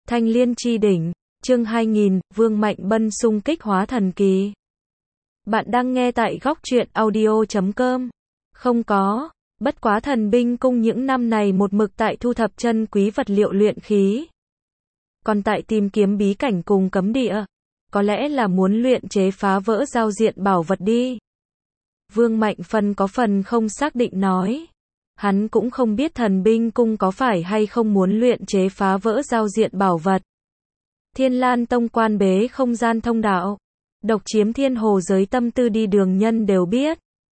Thanh Liên chi đỉnh, chương 2000, Vương Mạnh Bân xung kích hóa thần kỳ. Bạn đang nghe tại góc truyện audio.com. Không có, bất quá thần binh cung những năm này một mực tại thu thập chân quý vật liệu luyện khí. Còn tại tìm kiếm bí cảnh cùng cấm địa. Có lẽ là muốn luyện chế phá vỡ giao diện bảo vật đi. Vương Mạnh Phân có phần không xác định nói. Hắn cũng không biết thần binh cung có phải hay không muốn luyện chế phá vỡ giao diện bảo vật. Thiên Lan Tông quan bế không gian thông đạo. Độc chiếm thiên hồ giới tâm tư đi đường nhân đều biết.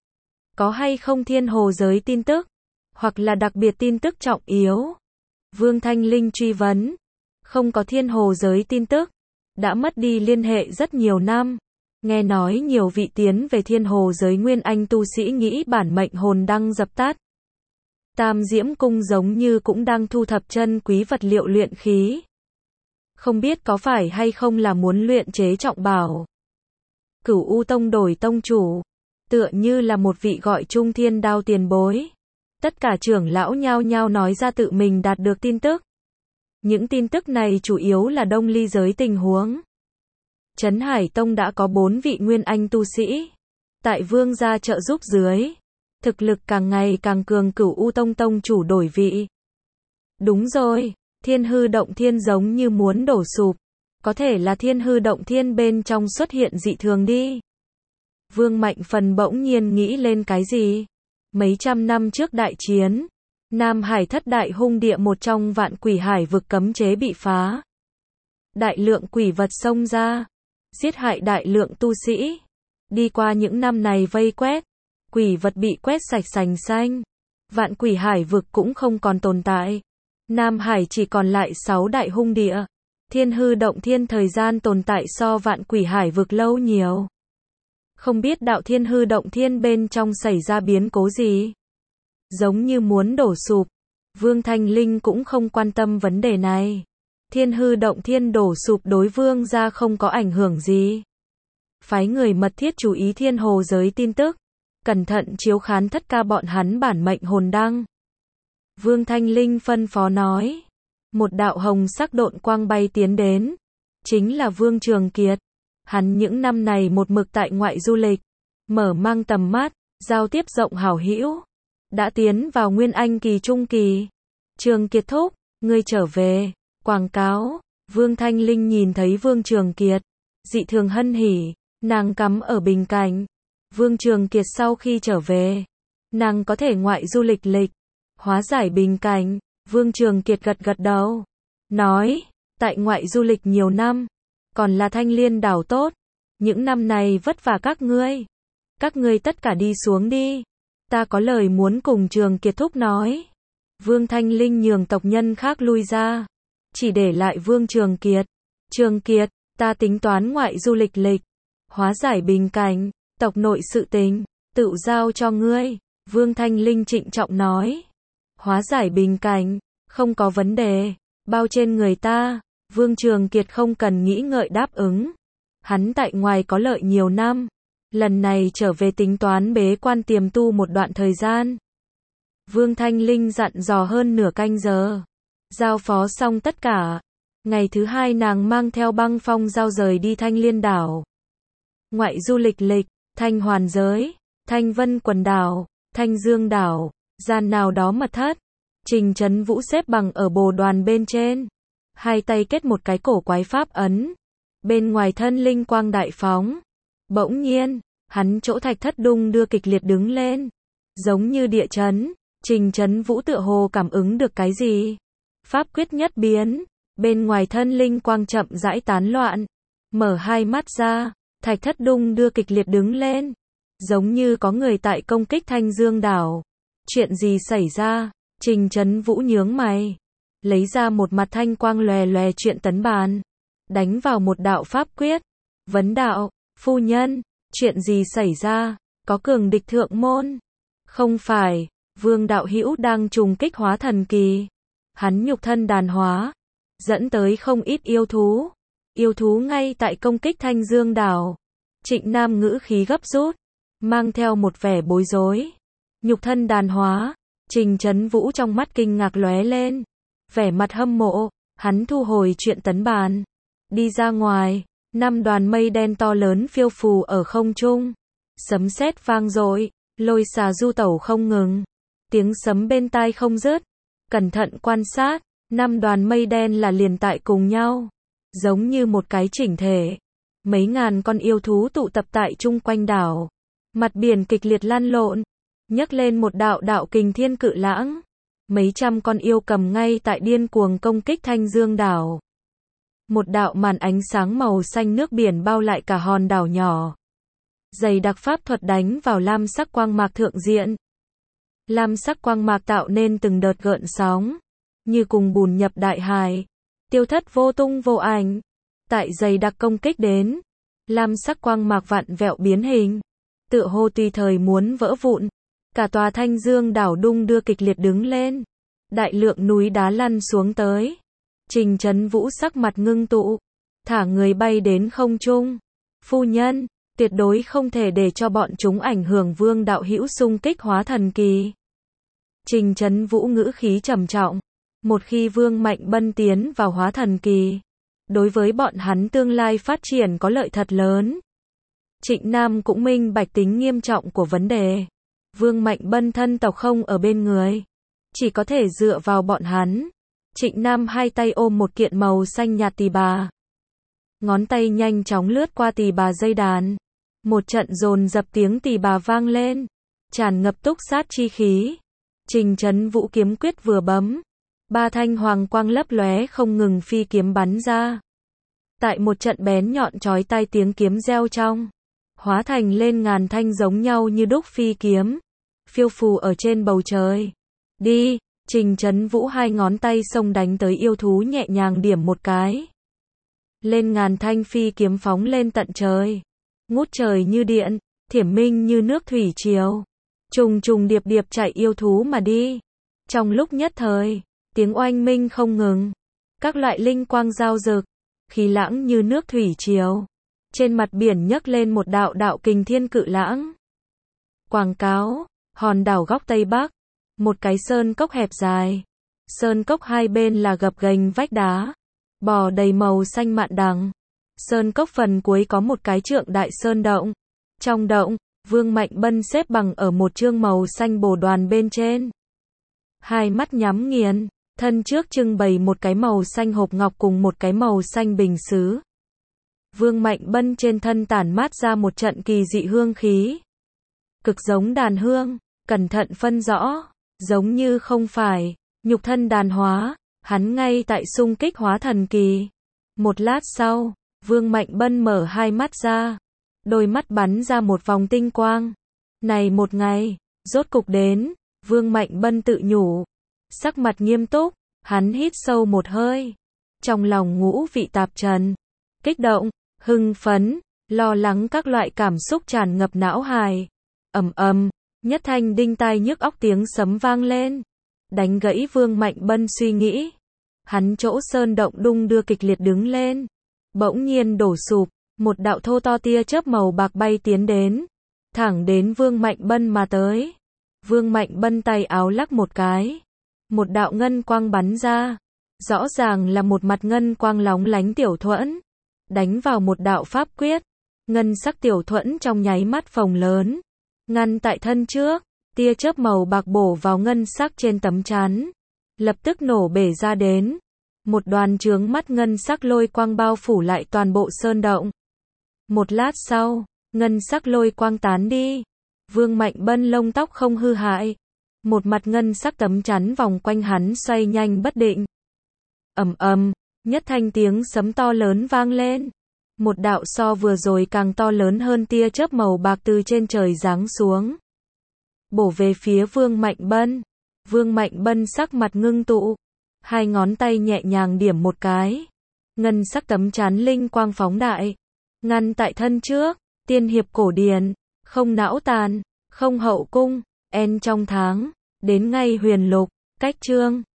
Có hay không thiên hồ giới tin tức? Hoặc là đặc biệt tin tức trọng yếu? Vương Thanh Linh truy vấn. Không có thiên hồ giới tin tức. Đã mất đi liên hệ rất nhiều năm. Nghe nói nhiều vị tiến về thiên hồ giới nguyên anh tu sĩ nghĩ bản mệnh hồn đăng dập tắt. Tam Diễm Cung giống như cũng đang thu thập chân quý vật liệu luyện khí. Không biết có phải hay không là muốn luyện chế trọng bảo. Cửu U Tông đổi tông chủ. Tựa như là một vị gọi Trung Thiên Đao tiền bối. Tất cả trưởng lão nhao nhao nói ra tự mình đạt được tin tức. Những tin tức này chủ yếu là Đông Ly giới tình huống. Trấn Hải Tông đã có 4 vị nguyên anh tu sĩ. Tại vương gia trợ giúp dưới. Thực lực càng ngày càng cường, Cửu U Tông tông chủ đổi vị. Đúng rồi, Thiên Hư Động Thiên giống như muốn đổ sụp. Có thể là Thiên Hư Động Thiên bên trong xuất hiện dị thường đi. Vương Mạnh Phần bỗng nhiên nghĩ lên cái gì? Mấy trăm năm trước đại chiến, Nam Hải Thất Đại Hung Địa một trong vạn quỷ hải vực cấm chế bị phá. Đại lượng quỷ vật xông ra, giết hại đại lượng tu sĩ. Đi qua những năm này vây quét, quỷ vật bị quét sạch sành xanh. Vạn quỷ hải vực cũng không còn tồn tại. Nam Hải chỉ còn lại 6 đại hung địa. Thiên Hư Động Thiên thời gian tồn tại so vạn quỷ hải vực lâu nhiều. Không biết đạo Thiên Hư Động Thiên bên trong xảy ra biến cố gì. Giống như muốn đổ sụp. Vương Thanh Linh cũng không quan tâm vấn đề này. Thiên Hư Động Thiên đổ sụp đối vương gia không có ảnh hưởng gì. Phái người mật thiết chú ý thiên hồ giới tin tức. Cẩn thận chiếu khán thất ca bọn hắn bản mệnh hồn đăng. Vương Thanh Linh phân phó nói. Một đạo hồng sắc độn quang bay tiến đến. Chính là Vương Trường Kiệt. Hắn những năm này một mực tại ngoại du lịch. Mở mang tầm mắt, giao tiếp rộng hảo hữu. Đã tiến vào nguyên anh kỳ trung kỳ. Trường Kiệt thúc, ngươi trở về. Quảng cáo. Vương Thanh Linh nhìn thấy Vương Trường Kiệt. Dị thường hân hỉ. Nàng cắm ở bình cảnh. Vương Trường Kiệt sau khi trở về, nàng có thể ngoại du lịch hóa giải bình cảnh. Vương Trường Kiệt gật gật đầu, nói, tại ngoại du lịch nhiều năm, còn là Thanh Liên đảo tốt, những năm này vất vả các ngươi tất cả đi xuống đi, ta có lời muốn cùng Trường Kiệt thúc nói. Vương Thanh Linh nhường tộc nhân khác lui ra, chỉ để lại Vương Trường Kiệt. Trường Kiệt, ta tính toán ngoại du lịch hóa giải bình cảnh. Tộc nội sự tình, tự giao cho ngươi. Vương Thanh Linh trịnh trọng nói. Hóa giải bình cảnh, không có vấn đề, bao trên người ta. Vương Trường Kiệt không cần nghĩ ngợi đáp ứng. Hắn tại ngoài có lợi nhiều năm. Lần này trở về tính toán bế quan tiềm tu một đoạn thời gian. Vương Thanh Linh dặn dò hơn nửa canh giờ. Giao phó xong tất cả. Ngày thứ hai nàng mang theo Băng Phong Giao rời đi Thanh Liên đảo. Ngoại du lịch Thanh Hoàn giới, Thanh Vân quần đảo, Thanh Dương đảo, gian nào đó mật thất. Trình Trấn Vũ xếp bằng ở bồ đoàn bên trên. Hai tay kết một cái cổ quái pháp ấn. Bên ngoài thân linh quang đại phóng. Bỗng nhiên, hắn chỗ thạch thất đung đưa kịch liệt đứng lên. Giống như địa chấn. Trình Trấn Vũ tựa hồ cảm ứng được cái gì. Pháp quyết nhất biến. Bên ngoài thân linh quang chậm rãi tán loạn. Mở hai mắt ra. Thạch thất đung đưa kịch liệt đứng lên. Giống như có người tại công kích Thanh Dương đảo. Chuyện gì xảy ra? Trình Trấn Vũ nhướng mày. Lấy ra một mặt thanh quang lòe lòe chuyện tấn bàn. Đánh vào một đạo pháp quyết. Vấn đạo, phu nhân, chuyện gì xảy ra? Có cường địch thượng môn? Không phải, Vương đạo hữu đang trùng kích hóa thần kỳ. Hắn nhục thân đàn hóa. Dẫn tới không ít yêu thú. Yêu thú ngay tại công kích Thanh Dương đảo. Trịnh Nam ngữ khí gấp rút, mang theo một vẻ bối rối. Nhục thân đàn hóa, Trình Trấn Vũ trong mắt kinh ngạc lóe lên, vẻ mặt hâm mộ. Hắn thu hồi chuyện tấn bàn. Đi ra ngoài, 5 đoàn mây đen to lớn phiêu phù ở không trung. Sấm sét vang dội, lôi xà du tẩu không ngừng. Tiếng sấm bên tai không dứt. Cẩn thận quan sát, 5 đoàn mây đen là liền tại cùng nhau. Giống như một cái chỉnh thể. Mấy ngàn con yêu thú tụ tập tại chung quanh đảo. Mặt biển kịch liệt lăn lộn. Nhấc lên một đạo đạo kình thiên cự lãng. Mấy trăm con yêu cầm ngay tại điên cuồng công kích Thanh Dương đảo. Một đạo màn ánh sáng màu xanh nước biển bao lại cả hòn đảo nhỏ. Dày đặc pháp thuật đánh vào lam sắc quang mạc thượng diện. Lam sắc quang mạc tạo nên từng đợt gợn sóng. Như cùng bùn nhập đại hải. Tiêu thất vô tung vô ảnh. Tại dày đặc công kích đến. Lam sắc quang mạc vặn vẹo biến hình. Tựa hồ tùy thời muốn vỡ vụn. Cả tòa Thanh Dương đảo đung đưa kịch liệt đứng lên. Đại lượng núi đá lăn xuống tới. Trình Chấn Vũ sắc mặt ngưng tụ. Thả người bay đến không trung. Phu nhân, tuyệt đối không thể để cho bọn chúng ảnh hưởng Vương đạo hữu xung kích hóa thần kỳ. Trình Chấn Vũ ngữ khí trầm trọng. Một khi Vương Mạnh Bân tiến vào hóa thần kỳ, đối với bọn hắn tương lai phát triển có lợi thật lớn. Trịnh Nam cũng minh bạch tính nghiêm trọng của vấn đề. Vương Mạnh Bân thân tộc không ở bên người, chỉ có thể dựa vào bọn hắn. Trịnh Nam hai tay ôm một kiện màu xanh nhạt tỳ bà. Ngón tay nhanh chóng lướt qua tỳ bà dây đàn. Một trận dồn dập tiếng tỳ bà vang lên, tràn ngập túc sát chi khí. Trình Chấn Vũ kiếm quyết vừa bấm, 3 thanh hoàng quang lấp lóe không ngừng phi kiếm bắn ra. Tại một trận bén nhọn chói tai tiếng kiếm reo trong, hóa thành lên ngàn thanh giống nhau như đúc phi kiếm, phiêu phù ở trên bầu trời. Đi, Trình Chấn Vũ hai ngón tay xông đánh tới yêu thú nhẹ nhàng điểm một cái. Lên ngàn thanh phi kiếm phóng lên tận trời. Ngút trời như điện, thiểm minh như nước thủy triều. Trùng trùng điệp điệp chạy yêu thú mà đi. Trong lúc nhất thời, tiếng oanh minh không ngừng. Các loại linh quang giao rực, khí lãng như nước thủy triều. Trên mặt biển nhấc lên một đạo đạo kình thiên cự lãng. Quảng cáo, hòn đảo góc Tây Bắc. Một cái sơn cốc hẹp dài. Sơn cốc hai bên là gập ghềnh vách đá. Bò đầy màu xanh mạn đằng. Sơn cốc phần cuối có một cái trượng đại sơn động. Trong động, Vương Mạnh Bân xếp bằng ở một chương màu xanh bồ đoàn bên trên. Hai mắt nhắm nghiền, thân trước trưng bày một cái màu xanh hộp ngọc cùng một cái màu xanh bình sứ. Vương Mạnh Bân trên thân tản mát ra một trận kỳ dị hương khí. Cực giống đàn hương, cẩn thận phân rõ, giống như không phải, nhục thân đàn hóa, hắn ngay tại xung kích hóa thần kỳ. Một lát sau, Vương Mạnh Bân mở hai mắt ra, đôi mắt bắn ra một vòng tinh quang. Này một ngày, rốt cục đến, Vương Mạnh Bân tự nhủ. Sắc mặt nghiêm túc, hắn hít sâu một hơi. Trong lòng ngũ vị tạp trần, kích động, hưng phấn, lo lắng các loại cảm xúc tràn ngập não hài. Ầm ầm, nhất thanh đinh tai nhức óc tiếng sấm vang lên, đánh gãy Vương Mạnh Bân suy nghĩ. Hắn chỗ sơn động đung đưa kịch liệt đứng lên, bỗng nhiên đổ sụp, một đạo thô to tia chớp màu bạc bay tiến đến, thẳng đến Vương Mạnh Bân mà tới. Vương Mạnh Bân tay áo lắc một cái, một đạo ngân quang bắn ra, rõ ràng là một mặt ngân quang lóng lánh tiểu thuẫn, đánh vào một đạo pháp quyết, ngân sắc tiểu thuẫn trong nháy mắt phồng lớn, ngăn tại thân trước, tia chớp màu bạc bổ vào ngân sắc trên tấm chắn, lập tức nổ bể ra đến. Một đoàn chướng mắt ngân sắc lôi quang bao phủ lại toàn bộ sơn động. Một lát sau, ngân sắc lôi quang tán đi. Vương Mạnh Bân lông tóc không hư hại. Một mặt ngân sắc tấm chắn vòng quanh hắn xoay nhanh bất định. Ầm ầm, nhất thanh tiếng sấm to lớn vang lên. Một đạo so vừa rồi càng to lớn hơn tia chớp màu bạc từ trên trời giáng xuống, bổ về phía Vương Mạnh Bân. Vương Mạnh Bân sắc mặt ngưng tụ, hai ngón tay nhẹ nhàng điểm một cái. Ngân sắc tấm chắn linh quang phóng đại, ngăn tại thân trước. Tiên hiệp cổ điển, không não tàn, không hậu cung, en trong tháng, đến ngay huyền lục, cách chương.